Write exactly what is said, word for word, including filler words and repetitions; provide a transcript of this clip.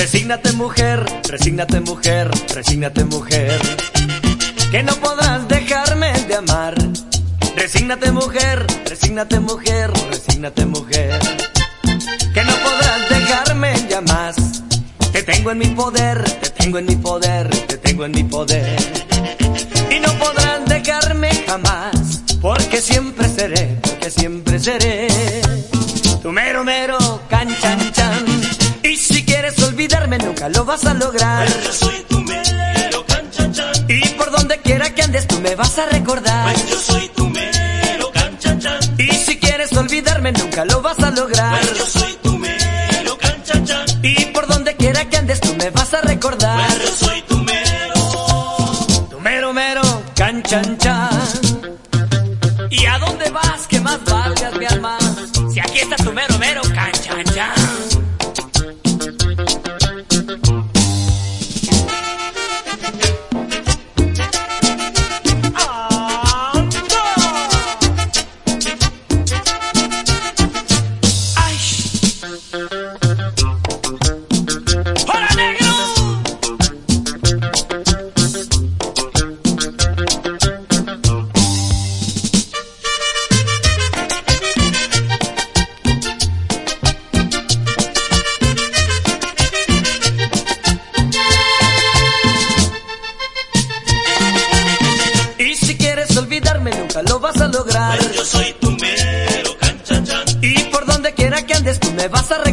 Resígnate mujer, resígnate mujer, resígnate mujer, que no podrás dejarme de amar. Resígnate mujer, resígnate mujer, resígnate mujer, que no podrás dejarme ya más. Te tengo en mi poder, te tengo en mi poder, te tengo en mi poder, y no podrás dejarme jamás, porque siempre seré, porque siempre seré tu mero mero can chan chan. Y si quieres olvidarme nunca lo vas a lograr, pues yo soy tu mero can chan chan. Y por donde quiera que andes tú me vas a recordar, pues yo soy tu mero can chan chan. Y si quieres olvidarme nunca lo vas a lograr, pues yo soy tu mero can chan chan. Y por donde quiera que andes tú me vas a recordar, pues yo soy tu mero, tu mero mero can chan chan. ¿Y a dónde vas que más valgas mi alma? Si aquí está tu mero mero can chan chan. Olvidarme nunca lo vas a lograr, pues yo soy tu mero can chan chan. Y por donde quiera que andes tú me vas a